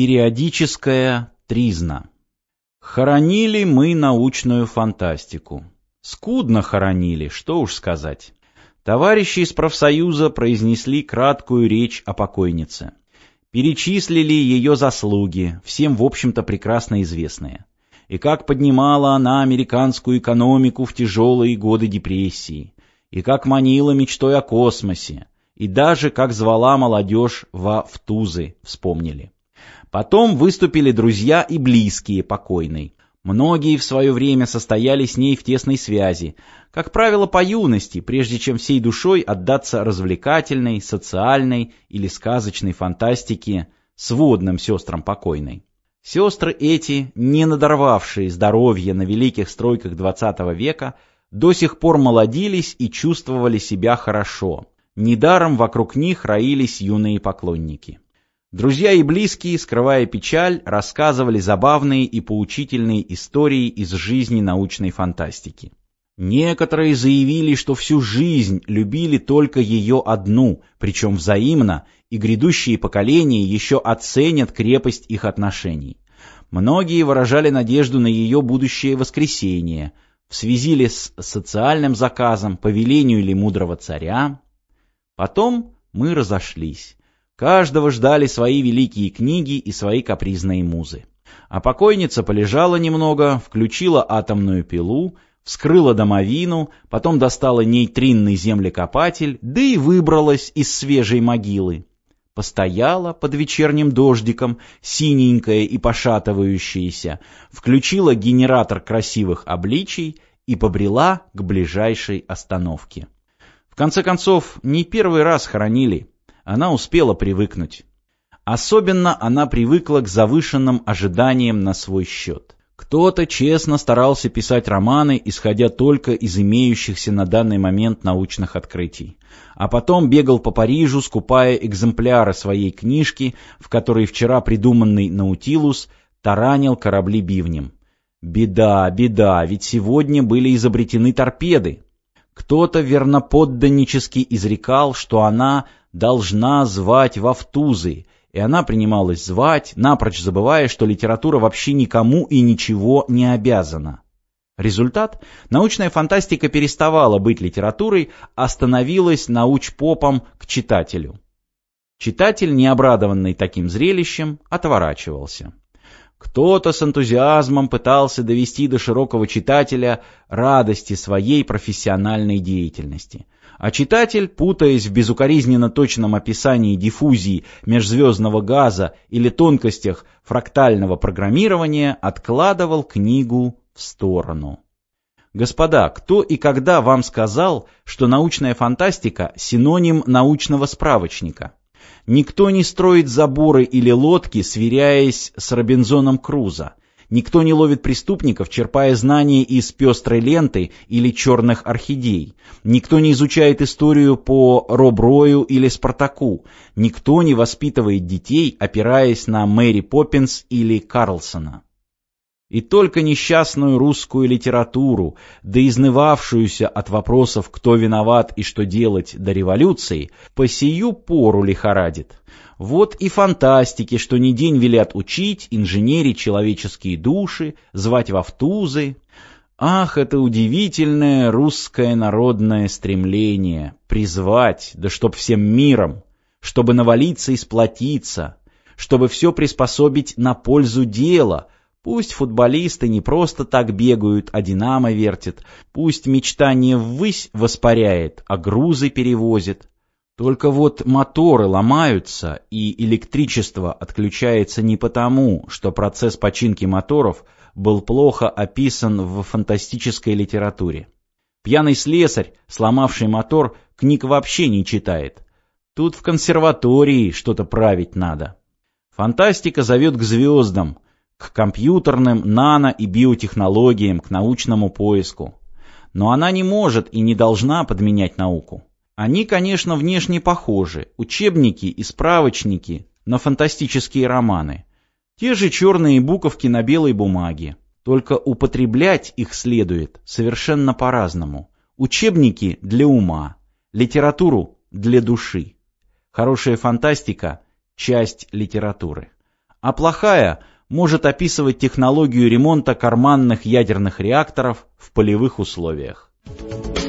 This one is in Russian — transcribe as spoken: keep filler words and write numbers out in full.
Периодическая тризна. Хоронили мы научную фантастику. Скудно хоронили, что уж сказать. Товарищи из профсоюза произнесли краткую речь о покойнице. Перечислили ее заслуги, всем в общем-то прекрасно известные. И как поднимала она американскую экономику в тяжелые годы депрессии, и как манила мечтой о космосе, и даже как звала молодежь во Втузы, вспомнили. Потом выступили друзья и близкие покойной. Многие в свое время состояли с ней в тесной связи, как правило, по юности, прежде чем всей душой отдаться развлекательной, социальной или сказочной фантастике сводным сестрам покойной. Сестры эти, не надорвавшие здоровье на великих стройках двадцатого века, до сих пор молодились и чувствовали себя хорошо. Недаром вокруг них роились юные поклонники. Друзья и близкие, скрывая печаль, рассказывали забавные и поучительные истории из жизни научной фантастики. Некоторые заявили, что всю жизнь любили только ее одну, причем взаимно, и грядущие поколения еще оценят крепость их отношений. Многие выражали надежду на ее будущее воскресение, в связи ли с социальным заказом, по велению ли мудрого царя. Потом мы разошлись. Каждого ждали свои великие книги и свои капризные музы. А покойница полежала немного, включила атомную пилу, вскрыла домовину, потом достала нейтринный землекопатель, да и выбралась из свежей могилы. Постояла под вечерним дождиком, синенькая и пошатывающаяся, включила генератор красивых обличий и побрела к ближайшей остановке. В конце концов, не первый раз хоронили. Она успела привыкнуть. Особенно она привыкла к завышенным ожиданиям на свой счет. Кто-то честно старался писать романы, исходя только из имеющихся на данный момент научных открытий. А потом бегал по Парижу, скупая экземпляры своей книжки, в которой вчера придуманный Наутилус таранил корабли бивнем. Беда, беда, ведь сегодня были изобретены торпеды. Кто-то верноподданнически изрекал, что она должна звать во Втузы, и она принималась звать, напрочь забывая, что литература вообще никому и ничего не обязана. Результат? Научная фантастика переставала быть литературой, а становилась научпопом к читателю. Читатель, не обрадованный таким зрелищем, отворачивался. Кто-то с энтузиазмом пытался довести до широкого читателя радости своей профессиональной деятельности. А читатель, путаясь в безукоризненно точном описании диффузии межзвездного газа или тонкостях фрактального программирования, откладывал книгу в сторону. Господа, кто и когда вам сказал, что научная фантастика – синоним научного справочника? Никто не строит заборы или лодки, сверяясь с Робинзоном Крузо. Никто не ловит преступников, черпая знания из пестрой ленты или черных орхидей. Никто не изучает историю по Роб Рою или Спартаку. Никто не воспитывает детей, опираясь на Мэри Поппинс или Карлсона. И только несчастную русскую литературу, да изнывавшуюся от вопросов, кто виноват и что делать до революции, по сию пору лихорадит. Вот и фантастики, что ни день велят учить, инженерить человеческие души, звать во Втузы. Ах, это удивительное русское народное стремление призвать, да чтоб всем миром, чтобы навалиться и сплотиться, чтобы все приспособить на пользу дела. Пусть футболисты не просто так бегают, а динамо вертят, пусть мечтание ввысь воспаряет, а грузы перевозит. Только вот моторы ломаются, и электричество отключается не потому, что процесс починки моторов был плохо описан в фантастической литературе. Пьяный слесарь, сломавший мотор, книг вообще не читает. Тут в консерватории что-то править надо. Фантастика зовет к звездам, к компьютерным, нано- и биотехнологиям, к научному поиску. Но она не может и не должна подменять науку. Они, конечно, внешне похожи, учебники и справочники на фантастические романы. Те же черные буковки на белой бумаге. Только употреблять их следует совершенно по-разному. Учебники для ума, литературу для души. Хорошая фантастика – часть литературы. а плохая может описывать технологию ремонта карманных ядерных реакторов в полевых условиях.